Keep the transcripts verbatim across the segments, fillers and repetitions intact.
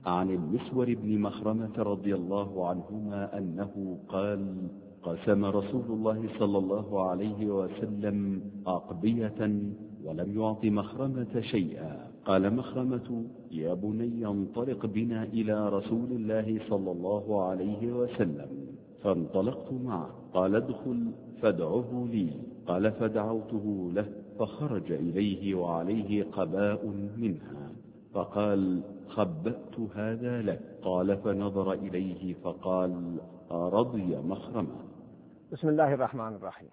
عن المسور بن مخرمة رضي الله عنهما أنه قال: قسم رسول الله صلى الله عليه وسلم أقبية ولم يعط مخرمة شيئا. قال مخرمة: يا بني انطلق بنا إلى رسول الله صلى الله عليه وسلم. فانطلقت معه. قال: ادخل فادعه لي. قال: فدعوته له، فخرج إليه وعليه قباء منها، فقال: خبأت هذا لك. قال: فنظر إليه فقال: رضي مخرمة. بسم الله الرحمن الرحيم.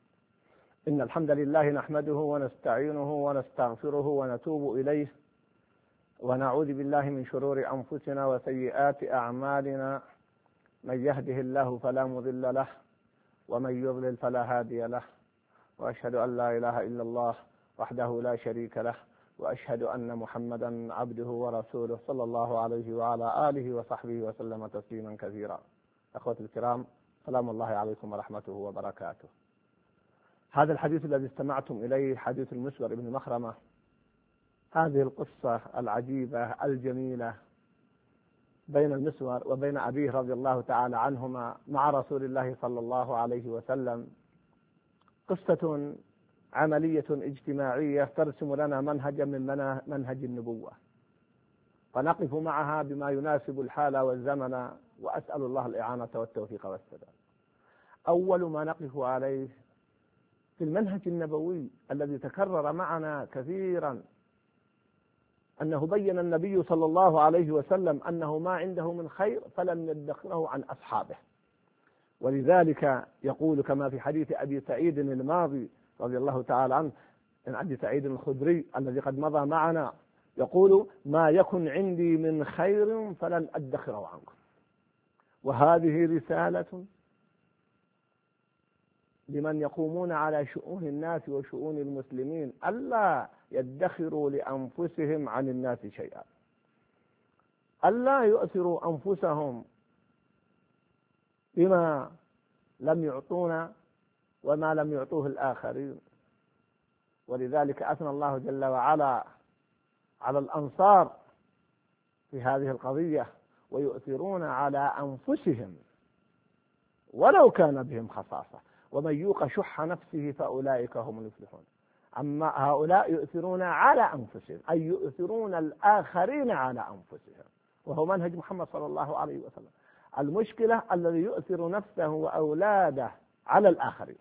إن الحمد لله نحمده ونستعينه ونستغفره ونتوب إليه، ونعوذ بالله من شرور أنفسنا وسيئات أعمالنا. من يهده الله فلا مضل له، ومن يضلل فلا هادي له، وأشهد أن لا إله إلا الله وحده لا شريك له، وأشهد أن محمدا عبده ورسوله صلى الله عليه وعلى آله وصحبه وسلم تسليما كثيرا. أخوتي الكرام، سلام الله عليكم ورحمته وبركاته. هذا الحديث الذي استمعتم إليه حديث المسور بن مخرمة. هذه القصة العجيبة الجميلة بين المسور وبين أبيه رضي الله تعالى عنهما مع رسول الله صلى الله عليه وسلم قصة عملية اجتماعية ترسم لنا منهجا من منهج النبوة، فنقف معها بما يناسب الحال والزمن، وأسأل الله الإعانة والتوفيق والسداد. أول ما نقف عليه في المنهج النبوي الذي تكرر معنا كثيرا أنه بين النبي صلى الله عليه وسلم أنه ما عنده من خير فلم يدخره عن أصحابه، ولذلك يقول كما في حديث أبي سعيد الماضي رضي الله تعالى عنه عن أبي سعيد الخدري الذي قد مضى معنا، يقول: ما يكن عندي من خير فلن أدخره عنكم. وهذه رسالة لمن يقومون على شؤون الناس وشؤون المسلمين، ألا يدخروا لأنفسهم عن الناس شيئا، ألا يؤثروا أنفسهم بما لم يعطونا وما لم يعطوه الآخرين. ولذلك أثنى الله جل وعلا على الأنصار في هذه القضية: ويؤثرون على أنفسهم ولو كان بهم خصاصة ومن يوق شح نفسه فأولئك هم المفلحون. أما هؤلاء يؤثرون على أنفسهم، أي يؤثرون الآخرين على أنفسهم، وهو منهج محمد صلى الله عليه وسلم. المشكلة الذي يؤثر نفسه وأولاده على الآخرين،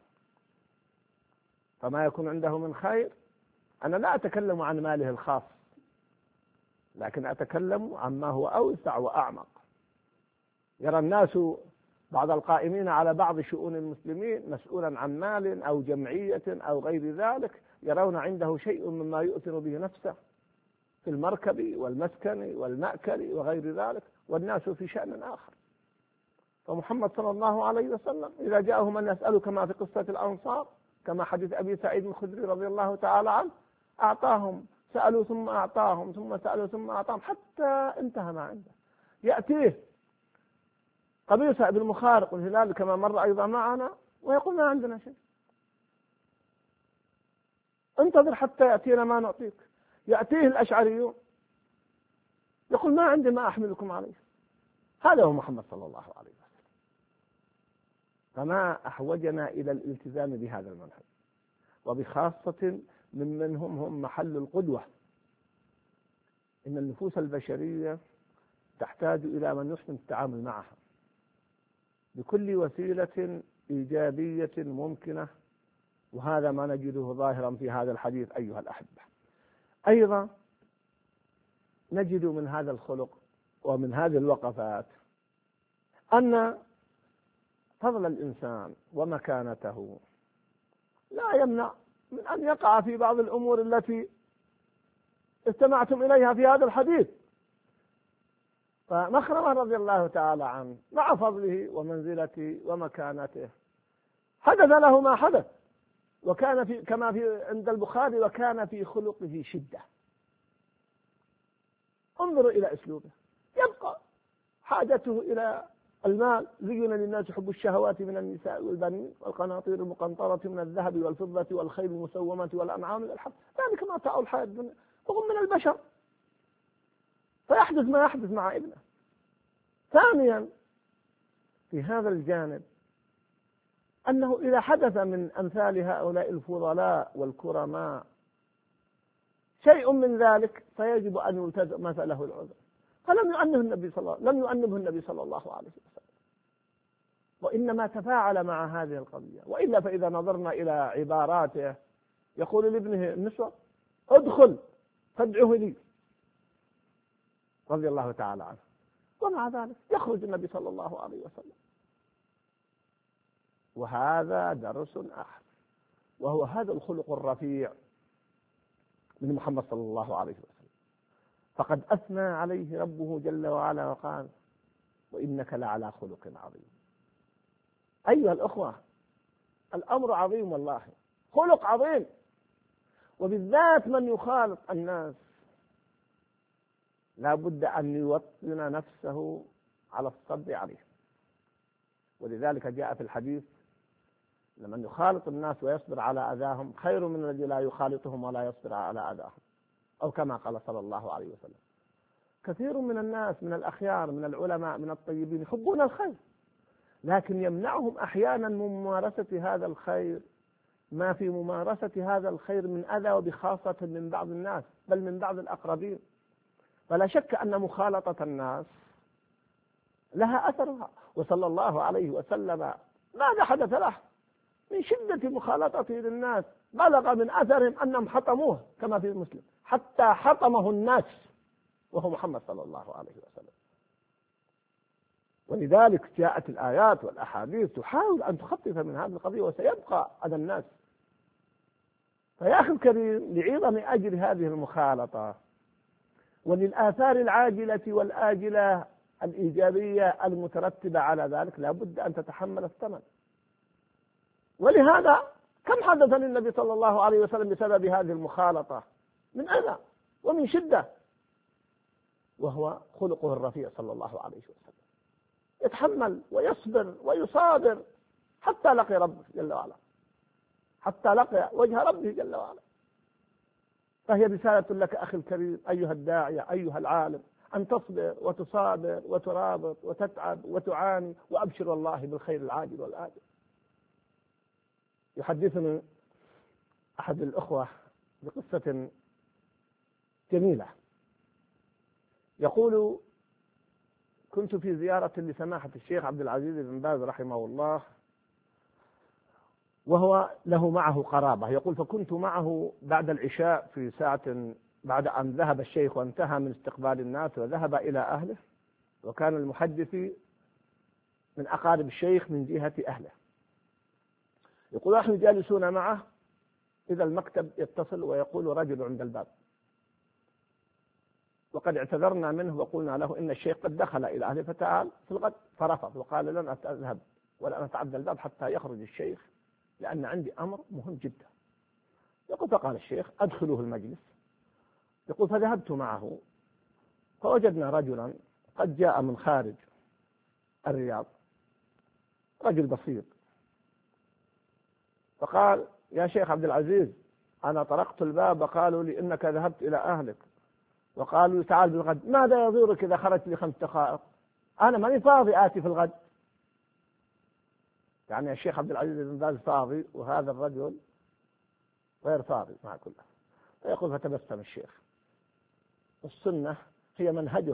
فما يكون عنده من خير. أنا لا أتكلم عن ماله الخاص، لكن أتكلم عما هو أوسع وأعمق. يرى الناس بعض القائمين على بعض شؤون المسلمين مسؤولا عن مال أو جمعية أو غير ذلك، يرون عنده شيء مما يؤثر به نفسه في المركب والمسكن والمأكل وغير ذلك، والناس في شأن آخر. فمحمد صلى الله عليه وسلم إذا جاءه من يسأله كما في قصة الأنصار كما حديث أبي سعيد الخدري رضي الله تعالى عنه، أعطاهم، سألوا ثم أعطاهم، ثم سألوا ثم أعطاهم، حتى انتهى ما عنده. يأتيه قبيصة بن مخارق الهلال كما مر أيضا معنا ويقول: ما عندنا شيء، انتظر حتى يأتينا ما نعطيك. يأتيه الأشعريون يقول: ما عندي ما أحملكم عليه. هذا هو محمد صلى الله عليه وسلم. فما أحوجنا إلى الالتزام بهذا المنهج، وبخاصة ممن هم هم محل القدوة. إن النفوس البشرية تحتاج إلى من يحسن التعامل معها بكل وسيلة إيجابية ممكنة، وهذا ما نجده ظاهرا في هذا الحديث أيها الأحبة. أيضا نجد من هذا الخلق ومن هذه الوقفات أن فضل الإنسان ومكانته لا يمنع من أن يقع في بعض الأمور التي استمعتم إليها في هذا الحديث. فمخرمة رضي الله تعالى عنه مع فضله ومنزلته ومكانته حدث له ما حدث، وكان في كما في عند البخاري: وكان في خلقه شدة. انظروا إلى أسلوبه، يبقى حاجته إلى المال. زين للناس حب الشهوات من النساء والبنين والقناطير المقنطرة من الذهب والفضة والخيل المسومة والأنعام والحرث، ذلك متاع الحياة الدنيا، وهم من البشر. فيحدث ما يحدث مع ابنه. ثانيا في هذا الجانب أنه إذا حدث من أمثال هؤلاء الفضلاء والكرماء شيء من ذلك فيجب أن يلتزم مثله العذر، فلم يؤنبه النبي صلى الله لم يؤنبه النبي صلى الله عليه وسلم، وإنما تفاعل مع هذه القضية. وإلا فإذا نظرنا إلى عباراته يقول لابنه النسوة ادخل فادعه لي رضي الله تعالى عنه، ومع ذلك يخرج النبي صلى الله عليه وسلم. وهذا درس آخر، وهو هذا الخلق الرفيع من محمد صلى الله عليه وسلم، فقد أثنى عليه ربه جل وعلا وقال وإنك لعلى خلق عظيم. أيها الأخوة، الأمر عظيم والله، خلق عظيم، وبالذات من يخالط الناس لا بد أن يوطن نفسه على الصبر عليه. ولذلك جاء في الحديث لمن يخالط الناس ويصبر على أذاهم خير من الذي لا يخالطهم ولا يصبر على أذاهم، أو كما قال صلى الله عليه وسلم. كثير من الناس من الأخيار من العلماء من الطيبين يحبون الخير، لكن يمنعهم أحيانا من ممارسة هذا الخير ما في ممارسة هذا الخير من أذى، وبخاصة من بعض الناس بل من بعض الأقربين. فلا شك أن مخالطة الناس لها أثرها، وصلى الله عليه وسلم ماذا حدث له من شدة مخالطته للناس بلغ من أثرهم أنهم حطموه كما في مسلم، حتى حطمه الناس وهو محمد صلى الله عليه وسلم. ولذلك جاءت الآيات والأحاديث تحاول أن تخفف من هذه القضية، وسيبقى على الناس. فيا أخي الكريم، لعظم أجر هذه المخالطة وللآثار العاجلة والآجلة الإيجابية المترتبة على ذلك لا بد أن تتحمل الثمن. ولهذا كم حدث للنبي صلى الله عليه وسلم بسبب هذه المخالطة من أذى ومن شدة، وهو خلقه الرفيع صلى الله عليه وسلم، يتحمل ويصبر ويصابر حتى لقي ربه جل وعلا، حتى لقي وجه ربه جل وعلا. فهي رسالة لك أخي الكريم أيها الداعية أيها العالم، أن تصبر وتصابر وترابط وتتعب وتعاني، وأبشر والله بالخير العاجل والآجل. يحدثني أحد الأخوة بقصة جميلة، يقول كنت في زيارة لسماحة الشيخ عبد العزيز بن باز رحمه الله، وهو له معه قرابة. يقول فكنت معه بعد العشاء في ساعة بعد أن ذهب الشيخ وانتهى من استقبال الناس وذهب إلى أهله، وكان المحدث من أقارب الشيخ من جهة أهله. يقول نحن جالسون معه إذا المكتب يتصل ويقول رجل عند الباب، وقد اعتذرنا منه وقلنا له إن الشيخ قد دخل إلى أهله فتعال في الغد، فرفض وقال لن أذهب ولا أتعدى الباب حتى يخرج الشيخ لأن عندي أمر مهم جدا. يقول فقال الشيخ أدخلوه المجلس. يقول فذهبت معه فوجدنا رجلا قد جاء من خارج الرياض، رجل بسيط، فقال يا شيخ عبد العزيز أنا طرقت الباب وقالوا لي إنك ذهبت إلى أهلك، وقالوا لي تعال بالغد، ماذا يضرك إذا خرجت لي خمس دقائق؟ أنا ماني فاضي آتي في الغد. يعني الشيخ عبد العزيز بن باز فاضي وهذا الرجل غير فاضي مع كله. فيقول فتبسم الشيخ، السنة هي منهجه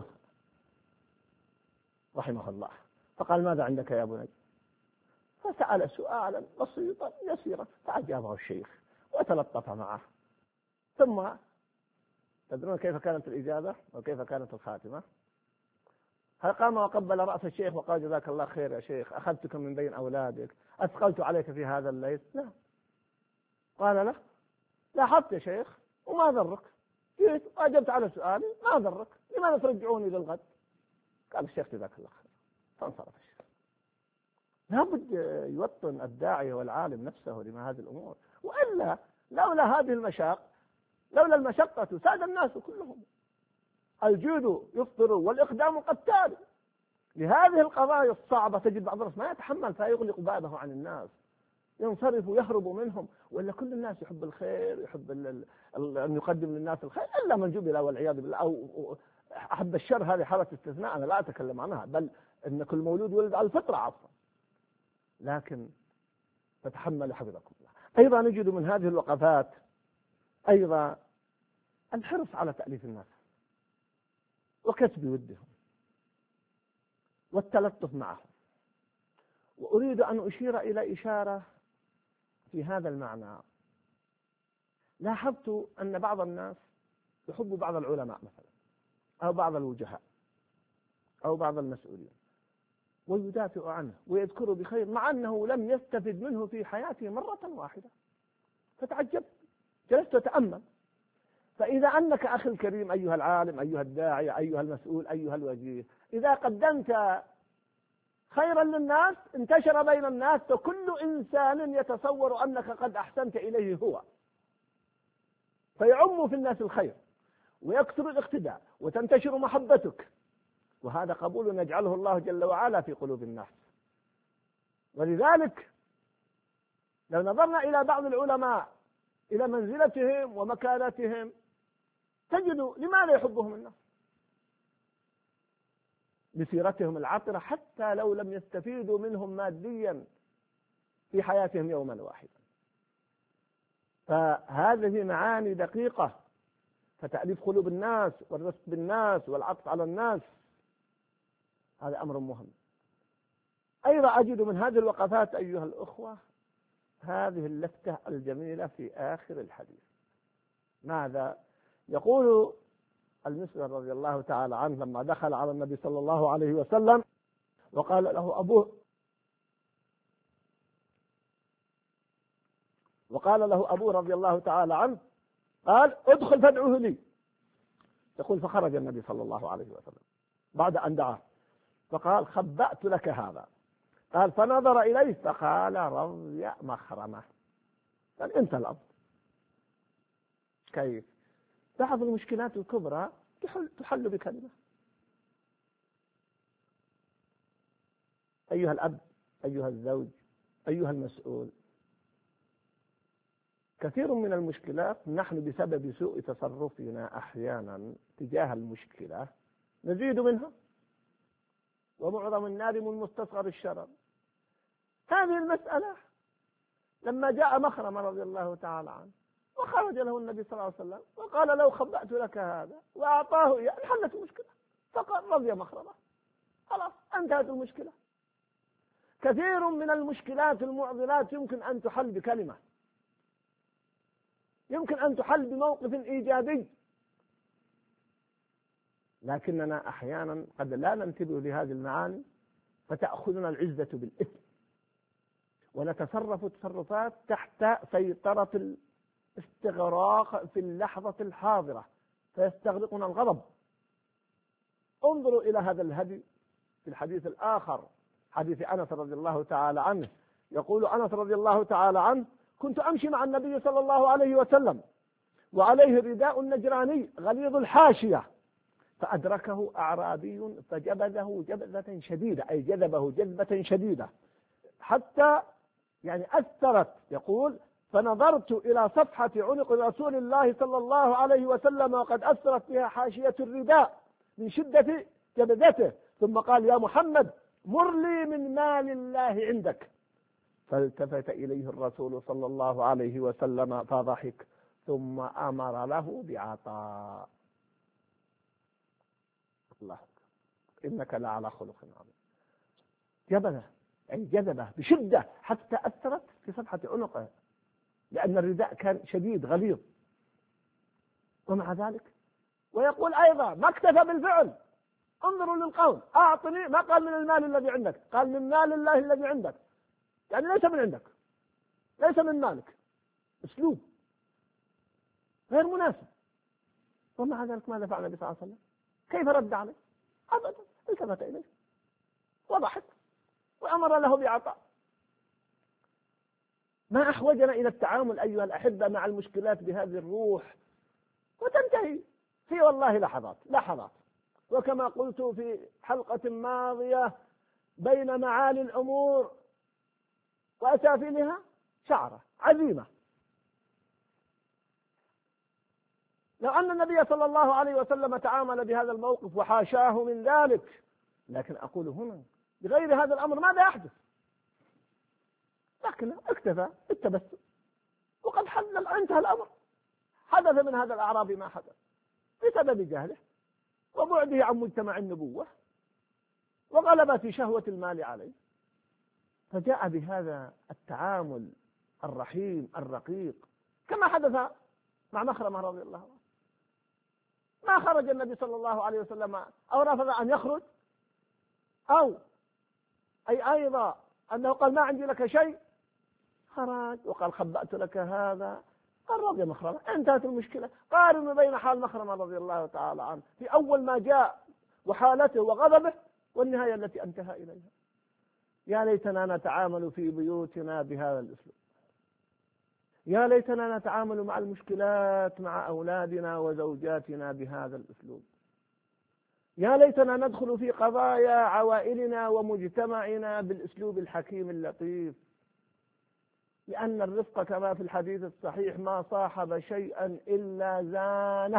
رحمه الله. فقال ماذا عندك يا بني؟ فسأل سؤالا بسيطا يسيرا فأجابه الشيخ وتلطف معه. ثم تدرون كيف كانت الإجابة وكيف كانت الخاتمة؟ هل قام وقبل رأس الشيخ وقال جزاك الله خير يا شيخ، أخذتك من بين أولادك، أثقلت عليك في هذا الليل؟ لا. قال له لاحظت يا شيخ وما ضرك، جيت وأجبت على سؤالي ما ضرك، لماذا ترجعوني للغد؟ قال الشيخ جزاك الله خير، فانصرف الشيخ. لابد يوطن الداعية والعالم نفسه لما هذه الأمور، وإلا لولا هذه المشاق لولا المشقة ساد الناس كلهم. الجود يفطر والإقدام قتال. لهذه القضايا الصعبة تجد بعض الناس ما يتحمل فيغلق بابه عن الناس، ينصرف ويهرب منهم، ولا كل الناس يحب الخير، يحب ال ال أن يقدم للناس الخير، إلا من جبل والعياذ بالله أو أحب الشر هذه حالة استثناء، أنا لا أتكلم عنها، بل أن كل مولود ولد على الفطرة عفوا، لكن تتحمل حفظكم الله. أيضا نجد من هذه الوقفات أيضا الحرص على تأليف الناس وكسب ودهم والتلطف معهم. وأريد أن أشير إلى إشارة في هذا المعنى. لاحظت أن بعض الناس يحب بعض العلماء مثلا أو بعض الوجهاء أو بعض المسؤولين ويدافع عنه ويذكره بخير مع أنه لم يستفد منه في حياته مرة واحدة. فتعجبت، جلست أتأمل. فإذا أنك أخي الكريم أيها العالم أيها الداعية أيها المسؤول أيها الوجيه، إذا قدمت خيرا للناس انتشر بين الناس، فكل إنسان يتصور أنك قد أحسنت إليه هو، فيعم في الناس الخير ويكثر الاقتداء وتنتشر محبتك، وهذا قبول يجعله الله جل وعلا في قلوب الناس. ولذلك لو نظرنا إلى بعض العلماء إلى منزلتهم ومكانتهم تجد لماذا يحبهم الناس؟ بسيرتهم العطرة حتى لو لم يستفيدوا منهم ماديا في حياتهم يوما واحدا. فهذه معاني دقيقة، فتأليف قلوب الناس والرفق بالناس والعطف على الناس هذا أمر مهم. أيضا أجد من هذه الوقفات أيها الأخوة هذه اللفتة الجميلة في آخر الحديث. ماذا يقول المسور رضي الله تعالى عنه لما دخل على النبي صلى الله عليه وسلم وقال له أبوه وقال له أبوه رضي الله تعالى عنه قال ادخل فادعوه لي. يقول فخرج النبي صلى الله عليه وسلم بعد أن دعاه فقال خبأت لك هذا. قال فنظر إليه فقال رضي مخرمة. قال أنت الأب. كيف؟ بعض المشكلات الكبرى تحل, تحل بكلمة. أيها الأب أيها الزوج أيها المسؤول، كثير من المشكلات نحن بسبب سوء تصرفنا أحيانا تجاه المشكلة نزيد منها، ومعظم النادم المستصغر الشرر. هذه المسألة لما جاء مخرمة رضي الله تعالى عنه وخرج له النبي صلى الله عليه وسلم وقال لو خبأت لك هذا وأعطاه إياه انحلت المشكلة، فقال رضي مخرمة، خلاص انتهت المشكلة. كثير من المشكلات المعضلات يمكن أن تحل بكلمة، يمكن أن تحل بموقف إيجابي، لكننا أحيانا قد لا ننتبه لهذه المعاني فتأخذنا العزة بالإثم ونتصرف تصرفات تحت سيطرة الاستغراق في اللحظة الحاضرة فيستغرقنا الغضب. انظروا إلى هذا الهدي في الحديث الآخر، حديث أنس رضي الله تعالى عنه. يقول أنس رضي الله تعالى عنه كنت أمشي مع النبي صلى الله عليه وسلم وعليه رداء نجراني غليظ الحاشية، فأدركه أعرابي فجبذه جبذة شديدة، أي جذبه جذبة شديدة حتى يعني أثرت. يقول فنظرت إلى صفحة عنق رسول الله صلى الله عليه وسلم وقد أثرت بها حاشية الرداء من شدة جبذته، ثم قال يا محمد مر لي من مال الله عندك. فالتفت إليه الرسول صلى الله عليه وسلم فضحك ثم أمر له بعطاء. الله إنك لعلى خلق عظيم. جبله أي جذبه بشدة حتى أثرت في صفحة عنقه، لأن الرداء كان شديد غليظ. ومع ذلك ويقول أيضا ما اكتفى بالفعل، انظروا للقول أعطني، ما قال من المال الذي عندك، قال من مال الله الذي عندك، يعني ليس من عندك ليس من مالك، أسلوب غير مناسب. ومع ذلك ماذا فعل النبي صلى الله عليه وسلم؟ كيف رد عليه؟ أبدا، التفت إليه وضحك وأمر له بعطاء. ما أحوجنا إلى التعامل أيها الأحبة مع المشكلات بهذه الروح وتنتهي في والله لحظات لحظات. وكما قلت في حلقة ماضية بين معالي الأمور وأسافلها شعرة عزيمة. لو أن النبي صلى الله عليه وسلم تعامل بهذا الموقف وحاشاه من ذلك، لكن أقول هنا بغير هذا الأمر ماذا يحدث؟ لكن اكتفى بالتبسم وقد حل انتهى الأمر. حدث من هذا الأعرابي ما حدث بسبب جهله وبعده عن مجتمع النبوة وغلبة شهوة المال عليه، فجاء بهذا التعامل الرحيم الرقيق كما حدث مع مخرمة رضي الله عنه. ما خرج النبي صلى الله عليه وسلم أو رفض أن يخرج، أو أي أيضا أنه قال ما عندي لك شيء، خرج وقال خبأت لك هذا، قال رضي مخرمة، انتهت المشكلة. قارنوا بين حال مخرمة رضي الله تعالى عنه في أول ما جاء وحالته وغضبه والنهاية التي انتهى إليها. يا ليتنا نتعامل في بيوتنا بهذا الأسلوب، يا ليتنا نتعامل مع المشكلات مع أولادنا وزوجاتنا بهذا الأسلوب، يا ليتنا ندخل في قضايا عوائلنا ومجتمعنا بالأسلوب الحكيم اللطيف. لأن الرفق كما في الحديث الصحيح ما صاحب شيئا إلا زانه،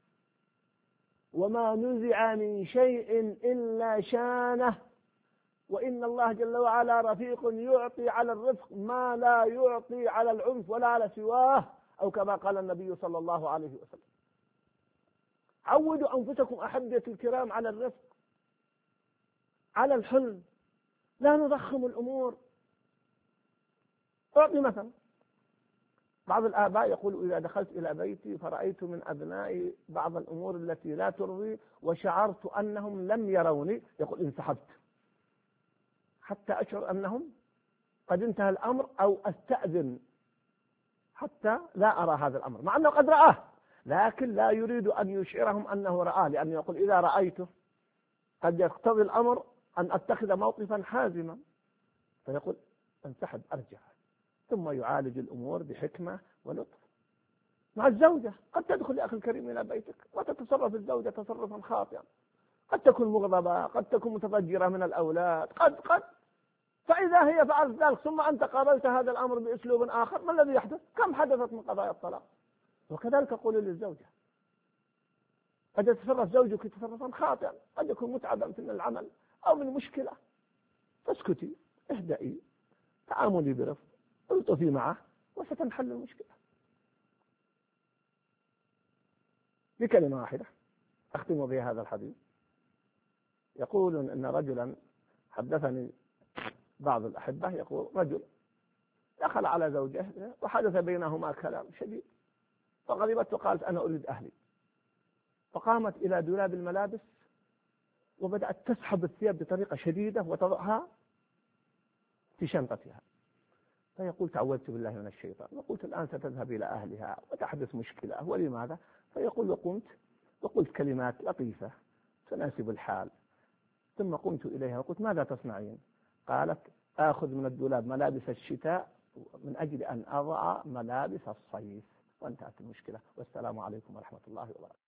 وما نزع من شيء إلا شانه، وإن الله جل وعلا رفيق يعطي على الرفق ما لا يعطي على العنف ولا على سواه، أو كما قال النبي صلى الله عليه وسلم. عودوا أنفسكم أحبتي الكرام على الرفق، على الحلم، لا نضخم الأمور. أعطي مثلا، بعض الآباء يقول إذا دخلت إلى بيتي فرأيت من أبنائي بعض الأمور التي لا ترضي وشعرت أنهم لم يروني، يقول انسحبت حتى أشعر أنهم قد انتهى الأمر، أو أستأذن حتى لا أرى هذا الأمر، مع أنه قد رآه لكن لا يريد أن يشعرهم أنه رآه، لأنه يقول إذا رأيته قد يقتضي الأمر أن أتخذ موقفا حازما، فيقول انسحب أرجع. ثم يعالج الأمور بحكمة ولطف. مع الزوجة قد تدخل يا أخي الكريم إلى بيتك وتتصرف الزوجة تصرفا خاطئا، قد تكون مغضبة، قد تكون متضجرة من الأولاد، قد قد فإذا هي فعلت ذلك ثم أنت قابلت هذا الأمر بأسلوب آخر، ما الذي يحدث؟ كم حدثت من قضايا الطلاق. وكذلك أقول للزوجة قد يتصرف زوجك تصرفا خاطئا، قد يكون متعبا من العمل أو من مشكلة، فاسكتي، اهدئي، تعاملي برفق، الطفي معه وستنحل المشكلة. بكلمة واحدة أختم بها هذا الحديث. يقول إن رجلا حدثني بعض الأحبة، يقول رجل دخل على زوجه وحدث بينهما كلام شديد، فغضبت وقالت أنا أريد أهلي، فقامت إلى دولاب الملابس وبدأت تسحب الثياب بطريقة شديدة وتضعها في شنطتها. فيقول تعوذت بالله من الشيطان، وقلت الآن ستذهب إلى أهلها وتحدث مشكلة، ولماذا؟ فيقول وقمت وقلت كلمات لطيفة تناسب الحال، ثم قمت إليها وقلت ماذا تصنعين؟ قالت آخذ من الدولاب ملابس الشتاء من أجل أن أضع ملابس الصيف، وانتهت المشكلة. والسلام عليكم ورحمة الله وبركاته.